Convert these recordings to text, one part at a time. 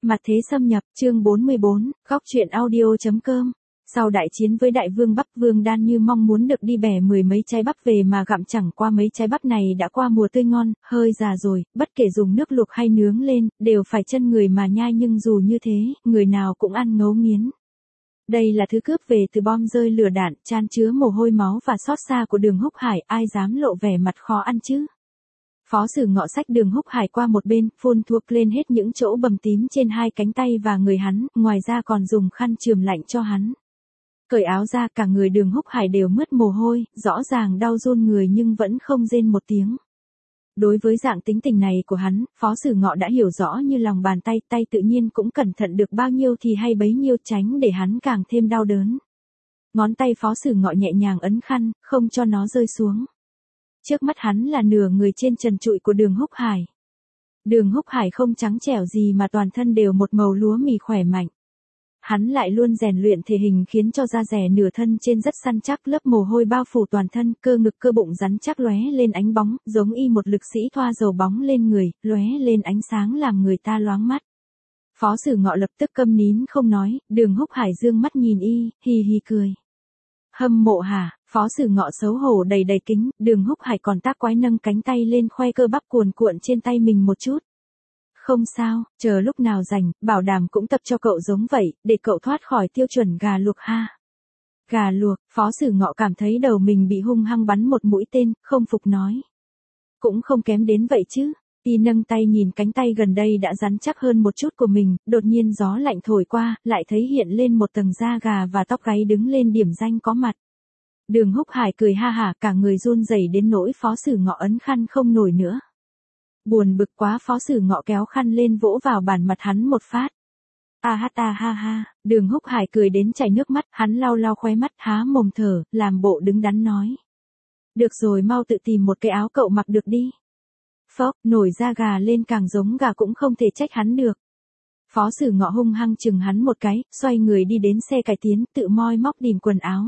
Mặt thế xâm nhập, chương 44, góc truyện audio.com. Sau đại chiến với đại vương bắp, Vương Đan như mong muốn được đi bẻ 10 mấy trái bắp về mà gặm, chẳng qua mấy trái bắp này đã qua mùa tươi ngon, hơi già rồi, bất kể dùng nước luộc hay nướng lên, đều phải chân người mà nhai, nhưng dù như thế, người nào cũng ăn ngấu nghiến. Đây là thứ cướp về từ bom rơi lửa đạn, chan chứa mồ hôi máu và xót xa của Đường Húc Hải, ai dám lộ vẻ mặt khó ăn chứ. Phó Sử Ngọ xách Đường Húc Hải qua một bên, phun thuốc lên hết những chỗ bầm tím trên hai cánh tay và người hắn, ngoài ra còn dùng khăn chườm lạnh cho hắn. Cởi áo ra, cả người Đường Húc Hải đều mướt mồ hôi, rõ ràng đau run người nhưng vẫn không rên một tiếng. Đối với dạng tính tình này của hắn, Phó Sử Ngọ đã hiểu rõ như lòng bàn tay, tay tự nhiên cũng cẩn thận được bao nhiêu thì hay bấy nhiêu, tránh để hắn càng thêm đau đớn. Ngón tay Phó Sử Ngọ nhẹ nhàng ấn khăn, không cho nó rơi xuống. Trước mắt hắn là nửa người trên trần trụi của Đường Húc Hải. Đường Húc Hải không trắng trẻo gì mà toàn thân đều một màu lúa mì khỏe mạnh. Hắn lại luôn rèn luyện thể hình khiến cho da dẻ nửa thân trên rất săn chắc, lớp mồ hôi bao phủ toàn thân, cơ ngực cơ bụng rắn chắc lóe lên ánh bóng, giống y một lực sĩ thoa dầu bóng lên người, lóe lên ánh sáng làm người ta loáng mắt. Phó Sử Ngọ lập tức câm nín không nói, Đường Húc Hải dương mắt nhìn y, hì hì cười. Hâm mộ hả? Phó Sử Ngọ xấu hổ đầy đầy kính, Đường Húc Hải còn tác quái nâng cánh tay lên khoe cơ bắp cuồn cuộn trên tay mình một chút. Không sao, chờ lúc nào rảnh, bảo đảm cũng tập cho cậu giống vậy, để cậu thoát khỏi tiêu chuẩn gà luộc ha. Gà luộc, Phó Sử Ngọ cảm thấy đầu mình bị hung hăng bắn một mũi tên, không phục nói. Cũng không kém đến vậy chứ. Y nâng tay nhìn cánh tay gần đây đã rắn chắc hơn một chút của mình, đột nhiên gió lạnh thổi qua, lại thấy hiện lên một tầng da gà và tóc gáy đứng lên điểm danh có mặt. Đường Húc Hải cười ha hả, cả người run rẩy đến nỗi Phó Sử Ngọ ấn khăn không nổi nữa. Buồn bực quá, Phó Sử Ngọ kéo khăn lên vỗ vào bàn mặt hắn một phát. Ha ha, Đường Húc Hải cười đến chảy nước mắt, hắn lau lau khóe mắt, há mồm thở, làm bộ đứng đắn nói. Được rồi, mau tự tìm một cái áo cậu mặc được đi. Phốc, nổi da gà lên càng giống gà cũng không thể trách hắn được. Phó Sử Ngọ hung hăng chừng hắn một cái, xoay người đi đến xe cải tiến, tự moi móc tìm quần áo.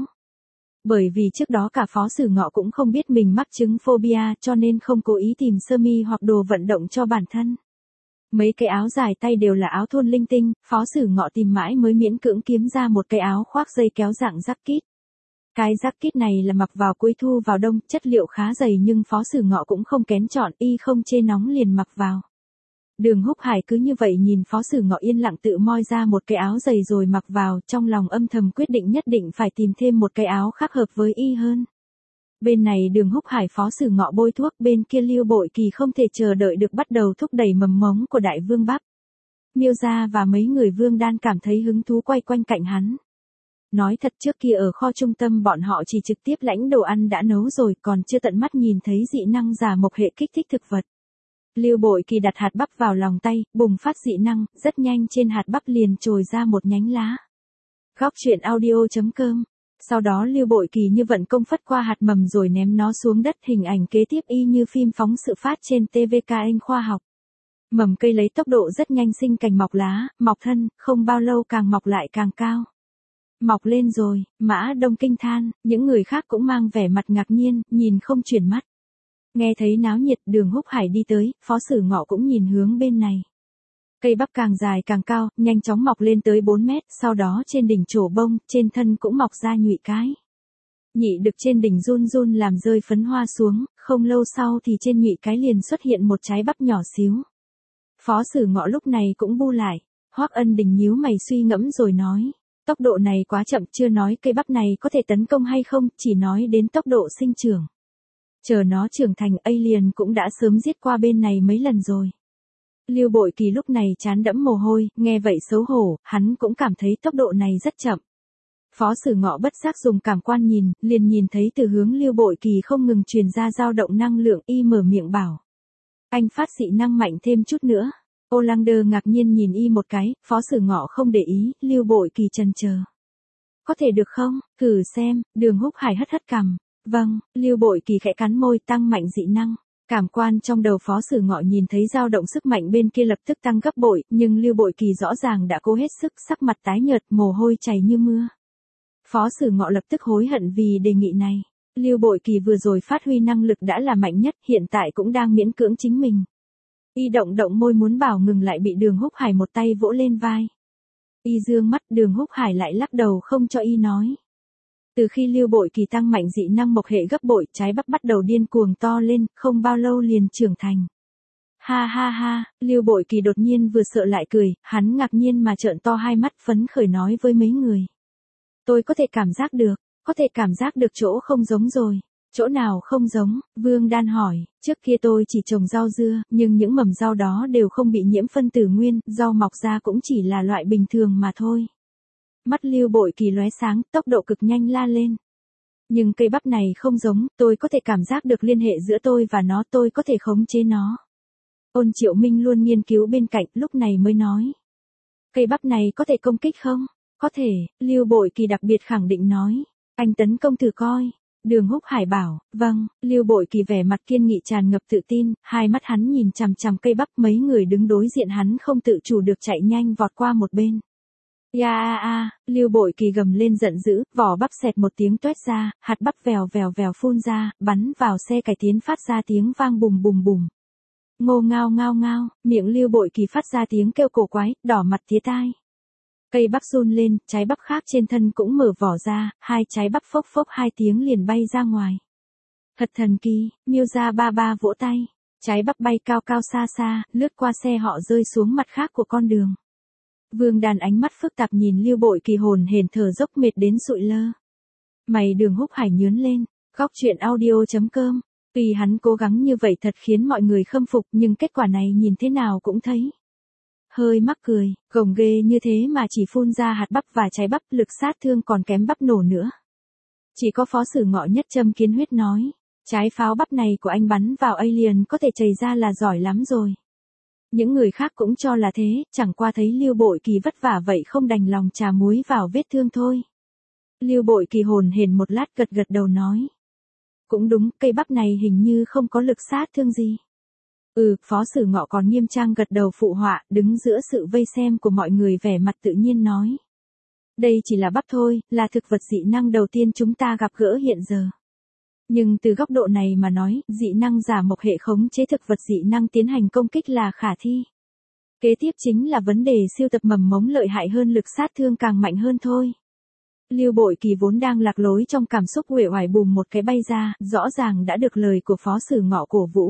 Bởi vì trước đó cả Phó Sử Ngọ cũng không biết mình mắc chứng phobia, cho nên không cố ý tìm sơ mi hoặc đồ vận động cho bản thân. Mấy cái áo dài tay đều là áo thun linh tinh, Phó Sử Ngọ tìm mãi mới miễn cưỡng kiếm ra một cái áo khoác dây kéo dạng jacket. Cái jacket này là mặc vào cuối thu vào đông, chất liệu khá dày nhưng Phó Sử Ngọ cũng không kén chọn, y không chê nóng liền mặc vào. Đường Húc Hải cứ như vậy nhìn Phó Sử Ngọ yên lặng tự moi ra một cái áo dày rồi mặc vào, trong lòng âm thầm quyết định nhất định phải tìm thêm một cái áo khác hợp với y hơn. Bên này Đường Húc Hải Phó Sử Ngọ bôi thuốc, bên kia Lưu Bội Kỳ không thể chờ đợi được bắt đầu thúc đẩy mầm mống của đại vương bắp. Miêu gia và mấy người Vương Đan cảm thấy hứng thú quay quanh cạnh hắn. Nói thật, trước kia ở kho trung tâm bọn họ chỉ trực tiếp lãnh đồ ăn đã nấu rồi, còn chưa tận mắt nhìn thấy dị năng giả mộc hệ kích thích thực vật. Lưu Bội Kỳ đặt hạt bắp vào lòng tay, bùng phát dị năng, rất nhanh trên hạt bắp liền trồi ra một nhánh lá. Góc truyện audio.com. Sau đó Lưu Bội Kỳ như vận công phất qua hạt mầm rồi ném nó xuống đất, hình ảnh kế tiếp y như phim phóng sự phát trên TVKN khoa học. Mầm cây lấy tốc độ rất nhanh sinh cành mọc lá, mọc thân, không bao lâu càng mọc lại càng cao. Mọc lên rồi, Mã Đông kinh than, những người khác cũng mang vẻ mặt ngạc nhiên, nhìn không chuyển mắt. Nghe thấy náo nhiệt, Đường Húc Hải đi tới, Phó Sử Ngọ cũng nhìn hướng bên này. Cây bắp càng dài càng cao, nhanh chóng mọc lên tới 4 mét, sau đó trên đỉnh trổ bông, trên thân cũng mọc ra nhụy cái. Nhị đực trên đỉnh run run làm rơi phấn hoa xuống, không lâu sau thì trên nhụy cái liền xuất hiện một trái bắp nhỏ xíu. Phó Sử Ngọ lúc này cũng bu lại, Hoắc Ân Đình nhíu mày suy ngẫm rồi nói. Tốc độ này quá chậm, chưa nói cây bắp này có thể tấn công hay không, chỉ nói đến tốc độ sinh trưởng. Chờ nó trưởng thành, alien cũng đã sớm giết qua bên này mấy lần rồi. Lưu Bội Kỳ lúc này trán đẫm mồ hôi, nghe vậy xấu hổ, hắn cũng cảm thấy tốc độ này rất chậm. Phó Sử Ngọ bất giác dùng cảm quan nhìn, liền nhìn thấy từ hướng Lưu Bội Kỳ không ngừng truyền ra dao động năng lượng, y mở miệng bảo. Anh phát dị năng mạnh thêm chút nữa. Olander ngạc nhiên nhìn y một cái, Phó Sử Ngọ không để ý, Lưu Bội Kỳ chần chờ. Có thể được không, thử xem, Đường Húc Hải hất hất cằm. Vâng, Lưu Bội Kỳ khẽ cắn môi, tăng mạnh dị năng. Cảm quan trong đầu Phó Sử Ngọ nhìn thấy dao động sức mạnh bên kia lập tức tăng gấp bội, nhưng Lưu Bội Kỳ rõ ràng đã cố hết sức, sắc mặt tái nhợt, mồ hôi chảy như mưa. Phó Sử Ngọ lập tức hối hận vì đề nghị này. Lưu Bội Kỳ vừa rồi phát huy năng lực đã là mạnh nhất, hiện tại cũng đang miễn cưỡng chính mình. Y động động môi muốn bảo ngừng lại bị Đường Húc Hải một tay vỗ lên vai. Y dương mắt, Đường Húc Hải lại lắc đầu không cho Y nói. Từ khi Lưu Bội Kỳ tăng mạnh dị năng mộc hệ gấp bội, trái bắp bắt đầu điên cuồng to lên, không bao lâu liền trưởng thành. Ha ha ha, Lưu Bội Kỳ đột nhiên vừa sợ lại cười, hắn ngạc nhiên mà trợn to hai mắt phấn khởi nói với mấy người. Tôi có thể cảm giác được chỗ không giống rồi. Chỗ nào không giống, Vương Đan hỏi, trước kia tôi chỉ trồng rau dưa, nhưng những mầm rau đó đều không bị nhiễm phân tử nguyên, rau mọc ra cũng chỉ là loại bình thường mà thôi. Mắt Lưu Bội Kỳ lóe sáng, tốc độ cực nhanh la lên. Nhưng cây bắp này không giống, tôi có thể cảm giác được liên hệ giữa tôi và nó, tôi có thể khống chế nó. Ôn Triệu Minh luôn nghiên cứu bên cạnh, lúc này mới nói. Cây bắp này có thể công kích không? Có thể, Lưu Bội Kỳ đặc biệt khẳng định nói. Anh tấn công thử coi. Đường Húc Hải bảo, vâng, Lưu Bội Kỳ vẻ mặt kiên nghị tràn ngập tự tin, hai mắt hắn nhìn chằm chằm cây bắp, mấy người đứng đối diện hắn không tự chủ được chạy nhanh vọt qua một bên. Ya Lưu Bội Kỳ gầm lên giận dữ, vỏ bắp xẹt một tiếng toét ra, hạt bắp vèo vèo vèo phun ra, bắn vào xe cải tiến phát ra tiếng vang bùm bùm bùm. Ngô ngao ngao ngao, miệng Lưu Bội Kỳ phát ra tiếng kêu cổ quái, đỏ mặt tía tai. Cây bắp run lên, trái bắp khác trên thân cũng mở vỏ ra, hai trái bắp phốc phốc hai tiếng liền bay ra ngoài. Thật thần kỳ, Miêu Gia ba ba vỗ tay. Trái bắp bay cao cao xa xa, lướt qua xe họ rơi xuống mặt khác của con đường. Vương Đàn ánh mắt phức tạp nhìn Lưu Bội Kỳ hồn hển thở dốc mệt đến sụi lơ. Mày Đường Húc Hải nhướng lên, góc truyện audio.com. Tuy hắn cố gắng như vậy thật khiến mọi người khâm phục nhưng kết quả này nhìn thế nào cũng thấy hơi mắc cười, gồng ghê như thế mà chỉ phun ra hạt bắp và trái bắp, lực sát thương còn kém bắp nổ nữa. Chỉ có Phó Sử Ngọ Nhất Châm Kiến Huyết nói, trái pháo bắp này của anh bắn vào alien có thể chảy ra là giỏi lắm rồi. Những người khác cũng cho là thế, chẳng qua thấy Lưu Bội Kỳ vất vả vậy không đành lòng trà muối vào vết thương thôi. Lưu Bội Kỳ hồn hển một lát gật gật đầu nói. Cũng đúng, cây bắp này hình như không có lực sát thương gì. Phó Sử Ngọ còn nghiêm trang gật đầu phụ họa, đứng giữa sự vây xem của mọi người vẻ mặt tự nhiên nói. Đây chỉ là bắp thôi, là thực vật dị năng đầu tiên chúng ta gặp gỡ hiện giờ. Nhưng từ góc độ này mà nói, dị năng giả mộc hệ khống chế thực vật dị năng tiến hành công kích là khả thi. Kế tiếp chính là vấn đề siêu tập mầm mống lợi hại hơn, lực sát thương càng mạnh hơn thôi. Lưu Bội Kỳ vốn đang lạc lối trong cảm xúc uể oải bùm một cái bay ra, rõ ràng đã được lời của Phó Sử Ngọ cổ vũ.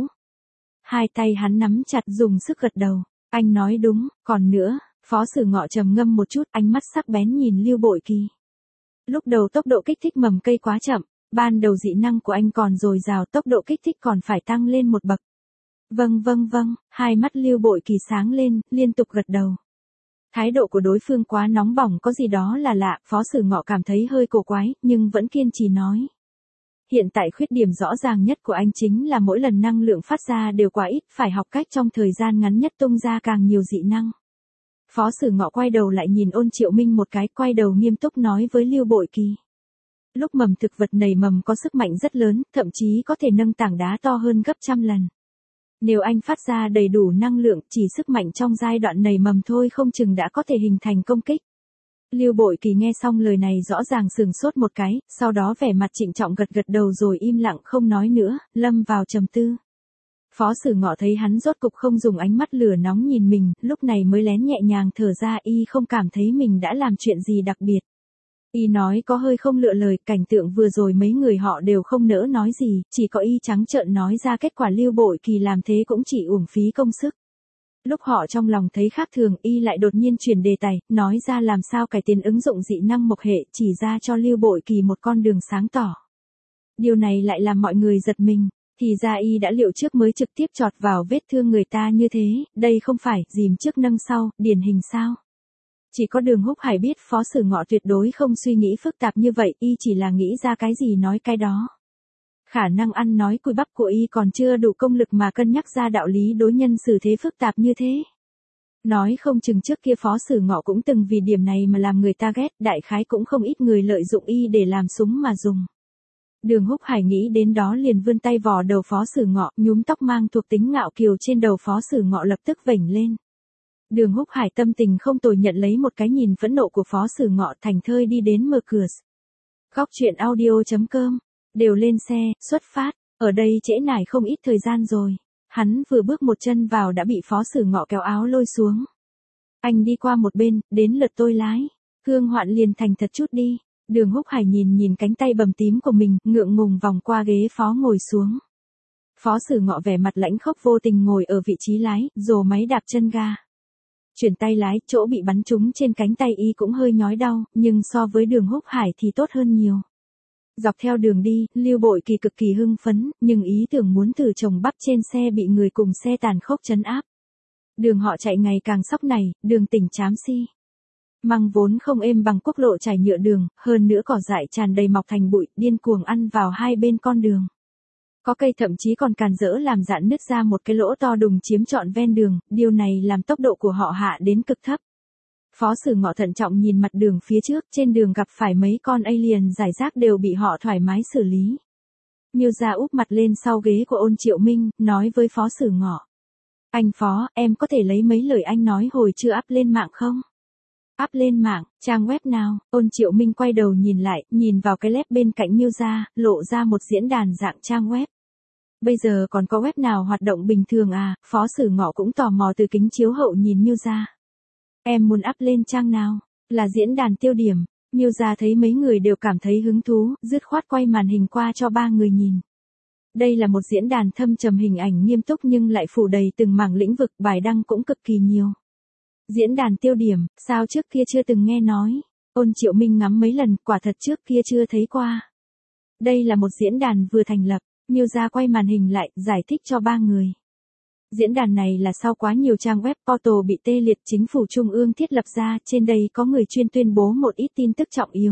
Hai tay hắn nắm chặt dùng sức gật đầu. Anh nói đúng, còn nữa, Phó Sử Ngọ trầm ngâm một chút, ánh mắt sắc bén nhìn Lưu Bội Kỳ. Lúc đầu tốc độ kích thích mầm cây quá chậm, ban đầu dị năng của anh còn dồi dào, tốc độ kích thích còn phải tăng lên một bậc. Vâng, hai mắt Lưu Bội Kỳ sáng lên, liên tục gật đầu. Thái độ của đối phương quá nóng bỏng, có gì đó là lạ, Phó Sử Ngọ cảm thấy hơi cổ quái, nhưng vẫn kiên trì nói. Hiện tại khuyết điểm rõ ràng nhất của anh chính là mỗi lần năng lượng phát ra đều quá ít, phải học cách trong thời gian ngắn nhất tung ra càng nhiều dị năng. Phó Sử Ngọ quay đầu lại nhìn Ôn Triệu Minh một cái, quay đầu nghiêm túc nói với Lưu Bội Kỳ. Lúc mầm thực vật nảy mầm có sức mạnh rất lớn, thậm chí có thể nâng tảng đá to hơn gấp trăm lần. Nếu anh phát ra đầy đủ năng lượng, chỉ sức mạnh trong giai đoạn nảy mầm thôi không chừng đã có thể hình thành công kích. Lưu Bội Kỳ nghe xong lời này rõ ràng sửng sốt một cái, sau đó vẻ mặt trịnh trọng gật gật đầu rồi im lặng không nói nữa, lâm vào trầm tư. Phó Sử Ngọ thấy hắn rốt cục không dùng ánh mắt lửa nóng nhìn mình, lúc này mới lén nhẹ nhàng thở ra, y không cảm thấy mình đã làm chuyện gì đặc biệt. Y nói có hơi không lựa lời, cảnh tượng vừa rồi mấy người họ đều không nỡ nói gì, chỉ có y trắng trợn nói ra kết quả Lưu Bội Kỳ làm thế cũng chỉ uổng phí công sức. Lúc họ trong lòng thấy khác thường, y lại đột nhiên chuyển đề tài, nói ra làm sao cải tiến ứng dụng dị năng mộc hệ, chỉ ra cho Lưu Bội Kỳ một con đường sáng tỏ. Điều này lại làm mọi người giật mình, thì ra y đã liệu trước mới trực tiếp chọt vào vết thương người ta như thế, đây không phải dìm trước nâng sau, điển hình sao. Chỉ có Đường Húc Hải biết Phó Sử Ngọ tuyệt đối không suy nghĩ phức tạp như vậy, y chỉ là nghĩ ra cái gì nói cái đó. Khả năng ăn nói cùi bắp của y còn chưa đủ công lực mà cân nhắc ra đạo lý đối nhân xử thế phức tạp như thế. Nói không chừng trước kia Phó Sử Ngọ cũng từng vì điểm này mà làm người ta ghét, đại khái cũng không ít người lợi dụng y để làm súng mà dùng. Đường Húc Hải nghĩ đến đó liền vươn tay vò đầu Phó Sử Ngọ, nhúm tóc mang thuộc tính ngạo kiều trên đầu Phó Sử Ngọ lập tức vểnh lên. Đường Húc Hải tâm tình không tồi nhận lấy một cái nhìn phẫn nộ của Phó Sử Ngọ, thành thơi đi đến mở cửa. Góc truyện audio.com, đều lên xe, xuất phát, ở đây trễ nải không ít thời gian rồi. Hắn vừa bước một chân vào đã bị Phó Sử Ngọ kéo áo lôi xuống. Anh đi qua một bên, đến lượt tôi lái. Cương Hoạn liền thành thật chút đi. Đường Húc Hải nhìn cánh tay bầm tím của mình, ngượng ngùng vòng qua ghế phó ngồi xuống. Phó Sử Ngọ vẻ mặt lãnh khốc vô tình ngồi ở vị trí lái, rồ máy đạp chân ga. Chuyển tay lái, chỗ bị bắn trúng trên cánh tay y cũng hơi nhói đau, nhưng so với Đường Húc Hải thì tốt hơn nhiều. Dọc theo đường đi, Lưu Bội Kỳ cực kỳ hưng phấn, nhưng ý tưởng muốn thử trồng bắp trên xe bị người cùng xe tàn khốc trấn áp. Đường họ chạy ngày càng sóc này, đường tỉnh chám si. Măng vốn không êm bằng quốc lộ trải nhựa đường, hơn nữa cỏ dại tràn đầy mọc thành bụi, điên cuồng ăn vào hai bên con đường. Có cây thậm chí còn càn rỡ làm rạn nứt ra một cái lỗ to đùng chiếm trọn ven đường, điều này làm tốc độ của họ hạ đến cực thấp. Phó Sử Ngọ thận trọng nhìn mặt đường phía trước, trên đường gặp phải mấy con alien rải rác đều bị họ thoải mái xử lý. Miêu Gia úp mặt lên sau ghế của Ôn Triệu Minh, nói với Phó Sử Ngọ. Anh Phó, em có thể lấy mấy lời anh nói hồi chưa up lên mạng không? Up lên mạng, trang web nào? Ôn Triệu Minh quay đầu nhìn lại, nhìn vào cái lép bên cạnh Miêu Gia, lộ ra một diễn đàn dạng trang web. Bây giờ còn có web nào hoạt động bình thường à? Phó Sử Ngọ cũng tò mò từ kính chiếu hậu nhìn Miêu Gia. Em muốn up lên trang nào? Là diễn đàn tiêu điểm. Miêu Gia thấy mấy người đều cảm thấy hứng thú, dứt khoát quay màn hình qua cho ba người nhìn. Đây là một diễn đàn thâm trầm hình ảnh nghiêm túc nhưng lại phủ đầy từng mảng lĩnh vực, bài đăng cũng cực kỳ nhiều. Diễn đàn tiêu điểm, sao trước kia chưa từng nghe nói? Ôn Triệu Minh ngắm mấy lần, quả thật trước kia chưa thấy qua. Đây là một diễn đàn vừa thành lập, Miêu Gia quay màn hình lại, giải thích cho ba người. Diễn đàn này là sau quá nhiều trang web portal bị tê liệt chính phủ trung ương thiết lập ra, trên đây có người chuyên tuyên bố một ít tin tức trọng yếu.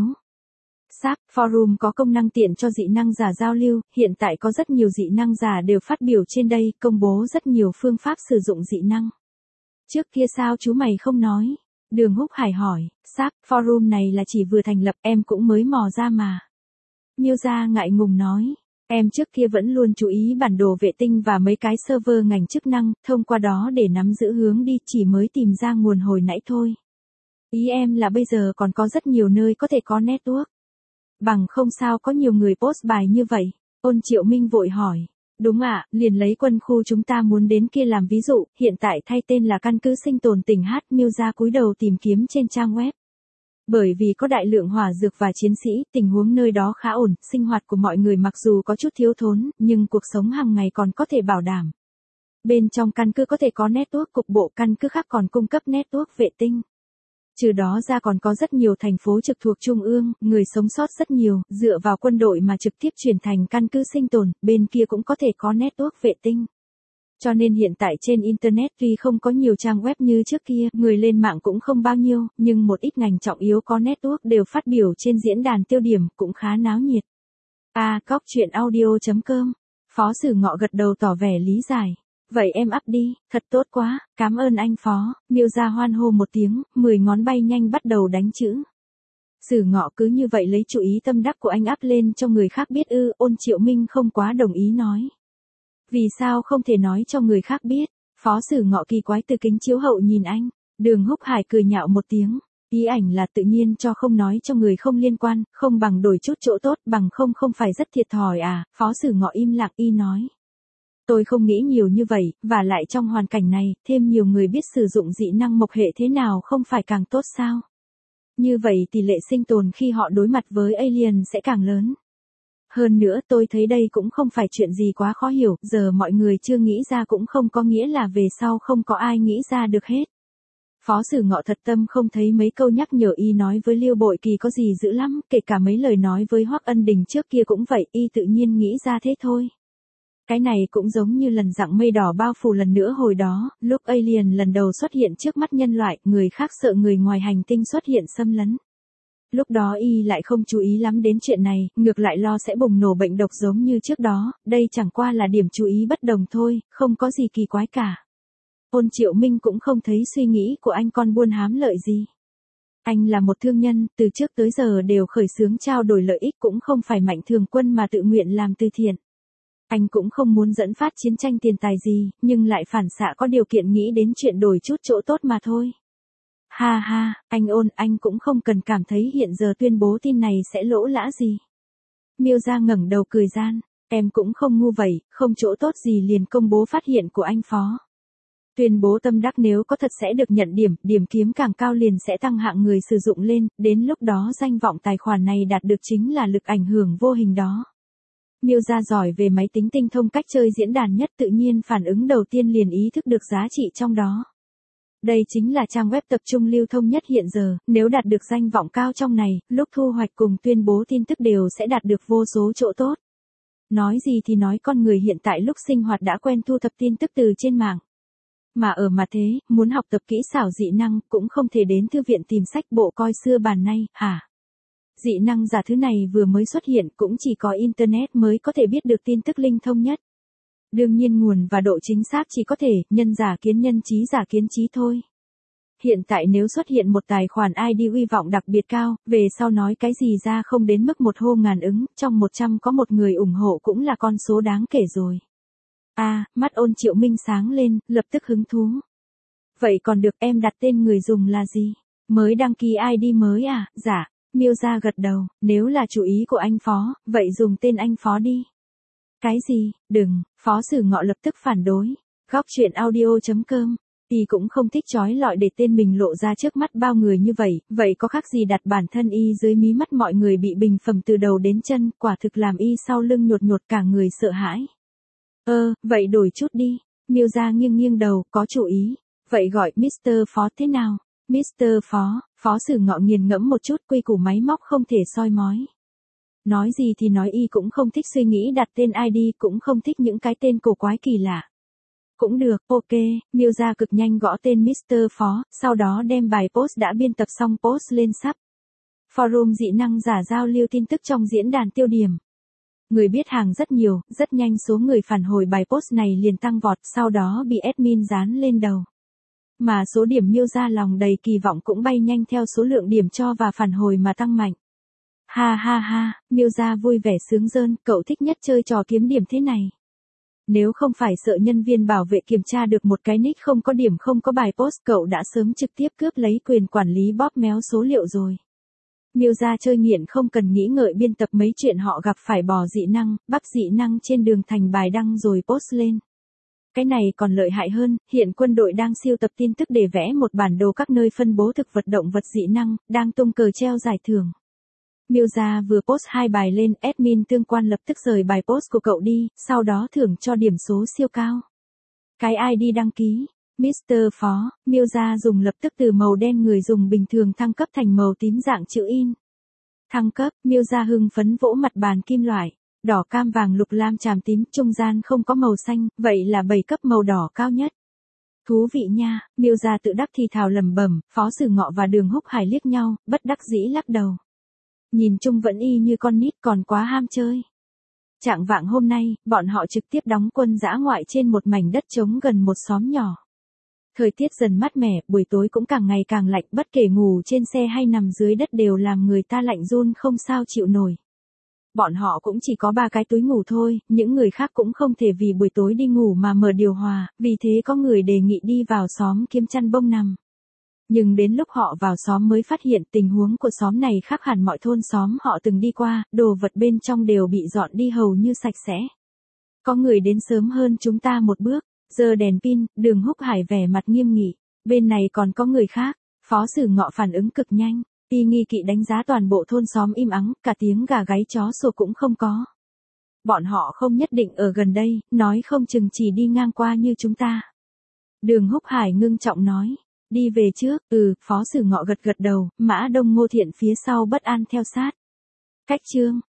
SAP Forum có công năng tiện cho dị năng giả giao lưu, hiện tại có rất nhiều dị năng giả đều phát biểu trên đây, công bố rất nhiều phương pháp sử dụng dị năng. Trước kia sao chú mày không nói? Đường Húc Hải hỏi, SAP Forum này là chỉ vừa thành lập, em cũng mới mò ra mà. Miêu Gia ngại ngùng nói. Em trước kia vẫn luôn chú ý bản đồ vệ tinh và mấy cái server ngành chức năng, thông qua đó để nắm giữ hướng đi, chỉ mới tìm ra nguồn hồi nãy thôi. Ý em là bây giờ còn có rất nhiều nơi có thể có network. Bằng không sao có nhiều người post bài như vậy. Ôn Triệu Minh vội hỏi. Đúng ạ, liền lấy quân khu chúng ta muốn đến kia làm ví dụ, hiện tại thay tên là căn cứ sinh tồn tỉnh H. Miêu Gia cúi đầu tìm kiếm trên trang web. Bởi vì có đại lượng hỏa dược và chiến sĩ, tình huống nơi đó khá ổn, sinh hoạt của mọi người mặc dù có chút thiếu thốn, nhưng cuộc sống hàng ngày còn có thể bảo đảm. Bên trong căn cứ có thể có network cục bộ, căn cứ khác còn cung cấp network vệ tinh. Trừ đó ra còn có rất nhiều thành phố trực thuộc trung ương, người sống sót rất nhiều, dựa vào quân đội mà trực tiếp chuyển thành căn cứ sinh tồn, bên kia cũng có thể có network vệ tinh. Cho nên hiện tại trên Internet tuy không có nhiều trang web như trước kia, người lên mạng cũng không bao nhiêu, nhưng một ít ngành trọng yếu có network đều phát biểu trên diễn đàn tiêu điểm, cũng khá náo nhiệt. Coctruyện.audio.com. Phó Sử Ngọ gật đầu tỏ vẻ lý giải. Vậy em up đi, thật tốt quá, cảm ơn anh Phó. Miêu Gia hoan hô một tiếng, 10 ngón bay nhanh bắt đầu đánh chữ. Sử Ngọ cứ như vậy lấy chú ý tâm đắc của anh up lên cho người khác biết ư? Ôn Triệu Minh không quá đồng ý nói. Vì sao không thể nói cho người khác biết? Phó Sử Ngọ kỳ quái từ kính chiếu hậu nhìn anh. Đường Húc Hải cười nhạo một tiếng. Ý ảnh là tự nhiên cho không nói cho người không liên quan, không bằng đổi chút chỗ tốt, bằng không phải rất thiệt thòi à? Phó Sử Ngọ im lặng y nói. Tôi không nghĩ nhiều như vậy, và lại trong hoàn cảnh này, thêm nhiều người biết sử dụng dị năng mộc hệ thế nào không phải càng tốt sao? Như vậy tỷ lệ sinh tồn khi họ đối mặt với alien sẽ càng lớn. Hơn nữa tôi thấy đây cũng không phải chuyện gì quá khó hiểu, giờ mọi người chưa nghĩ ra cũng không có nghĩa là về sau không có ai nghĩ ra được hết. Phó Sử Ngọ thật tâm không thấy mấy câu nhắc nhở y nói với Lưu Bội Kỳ có gì dữ lắm, kể cả mấy lời nói với Hoắc Ân Đình trước kia cũng vậy, y tự nhiên nghĩ ra thế thôi. Cái này cũng giống như lần dạng mây đỏ bao phủ lần nữa hồi đó, lúc alien lần đầu xuất hiện trước mắt nhân loại, người khác sợ người ngoài hành tinh xuất hiện xâm lấn. Lúc đó y lại không chú ý lắm đến chuyện này, ngược lại lo sẽ bùng nổ bệnh độc giống như trước đó, đây chẳng qua là điểm chú ý bất đồng thôi, không có gì kỳ quái cả. Ôn Triệu Minh cũng không thấy suy nghĩ của anh con buôn hám lợi gì. Anh là một thương nhân, từ trước tới giờ đều khởi xướng trao đổi lợi ích, cũng không phải mạnh thường quân mà tự nguyện làm từ thiện. Anh cũng không muốn dẫn phát chiến tranh tiền tài gì, nhưng lại phản xạ có điều kiện nghĩ đến chuyện đổi chút chỗ tốt mà thôi. Ha ha, anh Ôn, anh cũng không cần cảm thấy hiện giờ tuyên bố tin này sẽ lỗ lã gì. Miêu Gia ngẩng đầu cười gian. Em cũng không ngu vậy, không chỗ tốt gì liền công bố phát hiện của anh Phó. Tuyên bố tâm đắc nếu có thật sẽ được nhận điểm, điểm kiếm càng cao liền sẽ tăng hạng người sử dụng lên, đến lúc đó danh vọng tài khoản này đạt được chính là lực ảnh hưởng vô hình đó. Miêu Gia giỏi về máy tính tinh thông cách chơi diễn đàn nhất, tự nhiên phản ứng đầu tiên liền ý thức được giá trị trong đó. Đây chính là trang web tập trung lưu thông nhất hiện giờ, nếu đạt được danh vọng cao trong này, lúc thu hoạch cùng tuyên bố tin tức đều sẽ đạt được vô số chỗ tốt. Nói gì thì nói, con người hiện tại lúc sinh hoạt đã quen thu thập tin tức từ trên mạng. Mà ở mà thế, muốn học tập kỹ xảo dị năng cũng không thể đến thư viện tìm sách bộ coi xưa bàn nay, hả? Dị năng giả thứ này vừa mới xuất hiện, cũng chỉ có Internet mới có thể biết được tin tức linh thông nhất. Đương nhiên nguồn và độ chính xác chỉ có thể nhân giả kiến nhân, trí giả kiến trí thôi. Hiện tại nếu xuất hiện một tài khoản ID uy vọng đặc biệt cao, về sau nói cái gì ra không đến mức một hô ngàn ứng, trong 100 có một người ủng hộ cũng là con số đáng kể rồi. Mắt Ôn Triệu Minh sáng lên, lập tức hứng thú. Vậy còn được, em đặt tên người dùng là gì? Mới đăng ký ID mới à? Dạ. Miêu Gia gật đầu, nếu là chủ ý của anh Phó, vậy dùng tên anh Phó đi. Cái gì? Đừng, Phó Sử Ngọ lập tức phản đối. Góc truyện audio.com. Y cũng không thích chói lọi để tên mình lộ ra trước mắt bao người như vậy có khác gì đặt bản thân y dưới mí mắt mọi người bị bình phẩm từ đầu đến chân, quả thực làm y sau lưng nhột nhột cả người sợ hãi. Vậy đổi chút đi. Miêu Gia nghiêng nghiêng đầu, có chủ ý. Vậy gọi Mr. Phó thế nào? Mr. Phó, Phó Sử Ngọ nghiền ngẫm một chút, quy củ máy móc không thể soi mói. Nói gì thì nói, y cũng không thích suy nghĩ đặt tên ID, cũng không thích những cái tên cổ quái kỳ lạ. Cũng được, ok, Miêu Gia cực nhanh gõ tên Mr. Phó, sau đó đem bài post đã biên tập xong post lên sub forum dị năng giả giao lưu tin tức trong diễn đàn tiêu điểm. Người biết hàng rất nhiều, rất nhanh số người phản hồi bài post này liền tăng vọt, sau đó bị admin dán lên đầu. Mà số điểm Miêu Gia lòng đầy kỳ vọng cũng bay nhanh theo số lượng điểm cho và phản hồi mà tăng mạnh. Ha, Miêu Gia vui vẻ sướng rơn, cậu thích nhất chơi trò kiếm điểm thế này. Nếu không phải sợ nhân viên bảo vệ kiểm tra được một cái nick không có điểm không có bài post, cậu đã sớm trực tiếp cướp lấy quyền quản lý bóp méo số liệu rồi. Miêu Gia chơi nghiện không cần nghĩ ngợi biên tập mấy chuyện họ gặp phải bò dị năng, bắp dị năng trên đường thành bài đăng rồi post lên. Cái này còn lợi hại hơn, hiện quân đội đang siêu tập tin tức để vẽ một bản đồ các nơi phân bố thực vật động vật dị năng, đang tung cờ treo giải thưởng. Miêu Gia vừa post 2 bài lên, admin tương quan lập tức rời bài post của cậu đi, sau đó thưởng cho điểm số siêu cao. Cái ID đăng ký, Mr. Phó, Miêu Gia dùng lập tức từ màu đen người dùng bình thường thăng cấp thành màu tím dạng chữ in. Thăng cấp, Miêu Gia hưng phấn vỗ mặt bàn kim loại. Đỏ cam vàng lục lam chàm tím, trung gian không có màu xanh, vậy là 7 cấp màu đỏ cao nhất. Thú vị nha, Miêu Gia tự đắc thì thào lẩm bẩm, Phó Sử Ngọ và Đường Húc Hải liếc nhau, bất đắc dĩ lắc đầu. Nhìn chung vẫn y như con nít, còn quá ham chơi. Trạng vạng hôm nay, bọn họ trực tiếp đóng quân dã ngoại trên một mảnh đất trống gần một xóm nhỏ. Thời tiết dần mát mẻ, buổi tối cũng càng ngày càng lạnh, bất kể ngủ trên xe hay nằm dưới đất đều làm người ta lạnh run không sao chịu nổi. Bọn họ cũng chỉ có 3 cái túi ngủ thôi, những người khác cũng không thể vì buổi tối đi ngủ mà mở điều hòa, vì thế có người đề nghị đi vào xóm kiếm chăn bông nằm. Nhưng đến lúc họ vào xóm mới phát hiện tình huống của xóm này khác hẳn mọi thôn xóm họ từng đi qua, đồ vật bên trong đều bị dọn đi hầu như sạch sẽ. Có người đến sớm hơn chúng ta một bước, giơ đèn pin, Đường Húc Hải vẻ mặt nghiêm nghị, bên này còn có người khác, Phó Sử Ngọ phản ứng cực nhanh. Y nghi kỵ đánh giá toàn bộ thôn xóm im ắng, cả tiếng gà gáy chó sủa cũng không có. Bọn họ không nhất định ở gần đây, nói không chừng chỉ đi ngang qua như chúng ta. Đường Húc Hải ngưng trọng nói, đi về trước, Phó Sử Ngọ gật gật đầu, Mã Đông Ngô Thiện phía sau bất an theo sát. Cách chương.